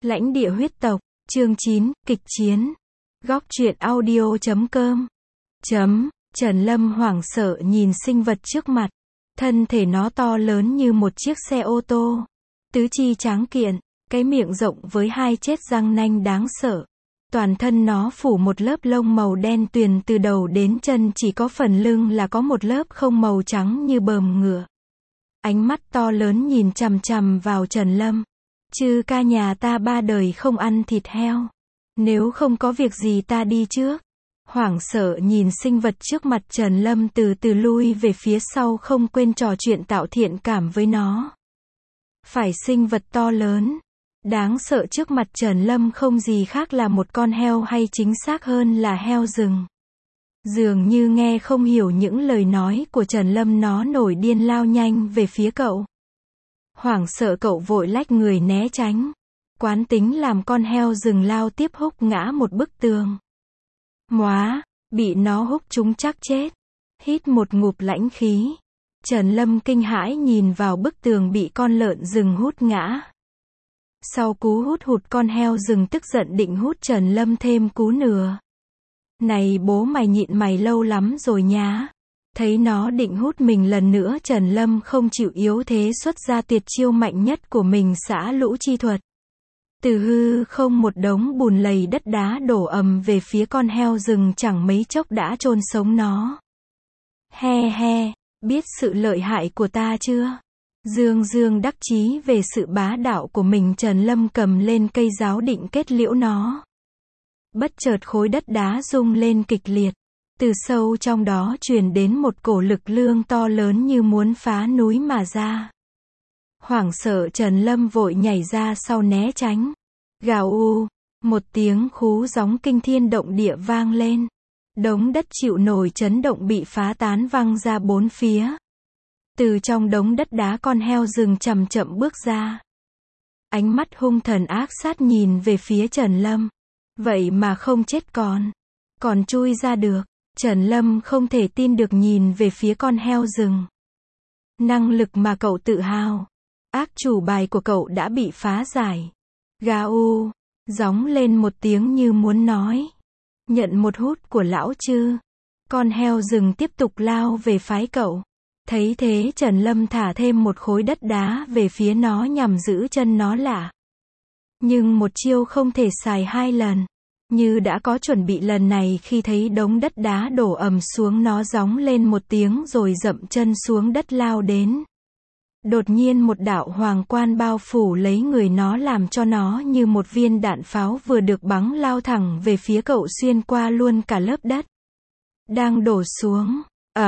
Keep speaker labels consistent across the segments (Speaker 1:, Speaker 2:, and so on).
Speaker 1: Lãnh địa huyết tộc, chương 9, kịch chiến. Góc truyện audio.com. Trần Lâm hoảng sợ nhìn sinh vật trước mặt. Thân thể nó to lớn như một chiếc xe ô tô. Tứ chi tráng kiện, cái miệng rộng với hai chiếc răng nanh đáng sợ. Toàn thân nó phủ một lớp lông màu đen tuyền từ đầu đến chân, chỉ có phần lưng là có một lớp không màu trắng như bờm ngựa. Ánh mắt to lớn nhìn chằm chằm vào Trần Lâm. Chư ca nhà ta 3 đời không ăn thịt heo. Nếu không có việc gì ta đi trước. Hoảng sợ nhìn sinh vật trước mặt, Trần Lâm từ từ lui về phía sau, không quên trò chuyện tạo thiện cảm với nó. Phải, sinh vật to lớn, đáng sợ trước mặt Trần Lâm không gì khác là một con heo, hay chính xác hơn là heo rừng. Dường như nghe không hiểu những lời nói của Trần Lâm, nó nổi điên lao nhanh về phía cậu. Hoảng sợ cậu vội lách người né tránh. Quán tính làm con heo rừng lao tiếp húc ngã một bức tường. Móa, bị nó húc trúng chắc chết. Hít một ngụm lãnh khí. Trần Lâm kinh hãi nhìn vào bức tường bị con lợn rừng hút ngã. Sau cú hút hụt, con heo rừng tức giận định hút Trần Lâm thêm cú nữa. Này bố mày, nhịn mày lâu lắm rồi nhá. Thấy nó định hút mình lần nữa, Trần Lâm không chịu yếu thế xuất ra tuyệt chiêu mạnh nhất của mình, xả lũ chi thuật. Từ hư không một đống bùn lầy đất đá đổ ầm về phía con heo rừng, chẳng mấy chốc đã chôn sống nó. He he, biết sự lợi hại của ta chưa? Dương đắc chí về sự bá đạo của mình, Trần Lâm cầm lên cây giáo định kết liễu nó. Bất chợt khối đất đá rung lên kịch liệt. Từ sâu trong đó truyền đến một cổ lực lượng to lớn như muốn phá núi mà ra. Hoảng sợ Trần Lâm vội nhảy ra sau né tránh. Gào u, một tiếng khú gióng kinh thiên động địa vang lên. Đống đất chịu nổi chấn động bị phá tán văng ra bốn phía. Từ trong đống đất đá, con heo rừng chậm chậm bước ra. Ánh mắt hung thần ác sát nhìn về phía Trần Lâm. Vậy mà không chết còn chui ra được. Trần Lâm không thể tin được nhìn về phía con heo rừng. Năng lực mà cậu tự hào, ác chủ bài của cậu đã bị phá giải. Gà u, gióng lên một tiếng như muốn nói. Nhận một hút của lão chứ. Con heo rừng tiếp tục lao về phái cậu. Thấy thế, Trần Lâm thả thêm một khối đất đá về phía nó nhằm giữ chân nó lại. Nhưng một chiêu không thể xài 2 lần. Như đã có chuẩn bị, lần này khi thấy đống đất đá đổ ầm xuống, nó gióng lên một tiếng rồi dậm chân xuống đất lao đến. Đột nhiên một đạo hoàng quan bao phủ lấy người nó, làm cho nó như một viên đạn pháo vừa được bắn lao thẳng về phía cậu, xuyên qua luôn cả lớp đất đang đổ xuống.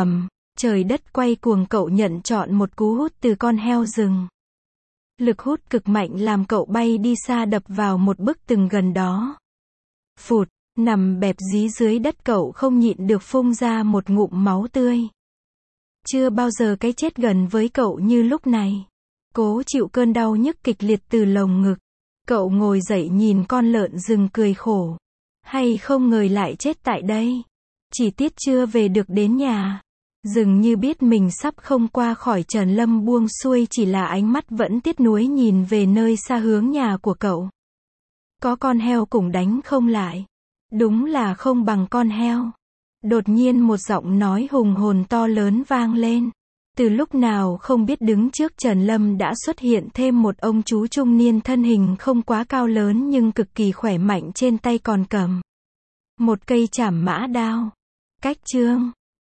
Speaker 1: Trời đất quay cuồng, cậu nhận trọn một cú hút từ con heo rừng. Lực hút cực mạnh làm cậu bay đi xa, đập vào một bức tường gần đó. Phụt, nằm bẹp dí dưới đất, cậu không nhịn được phun ra một ngụm máu tươi. Chưa bao giờ cái chết gần với cậu như lúc này. Cố chịu cơn đau nhức kịch liệt từ lồng ngực. Cậu ngồi dậy nhìn con lợn rừng cười khổ. Hay không ngờ lại chết tại đây. Chỉ tiếc chưa về được đến nhà. Dường như biết mình sắp không qua khỏi, Trần Lâm buông xuôi, chỉ là ánh mắt vẫn tiếc nuối nhìn về nơi xa hướng nhà của cậu. Có con heo cũng đánh không lại. Đúng là không bằng con heo. Đột nhiên một giọng nói hùng hồn to lớn vang lên. Từ lúc nào không biết, đứng trước Trần Lâm đã xuất hiện thêm một ông chú trung niên, thân hình không quá cao lớn nhưng cực kỳ khỏe mạnh, trên tay còn cầm một cây trảm mã đao. Cách chương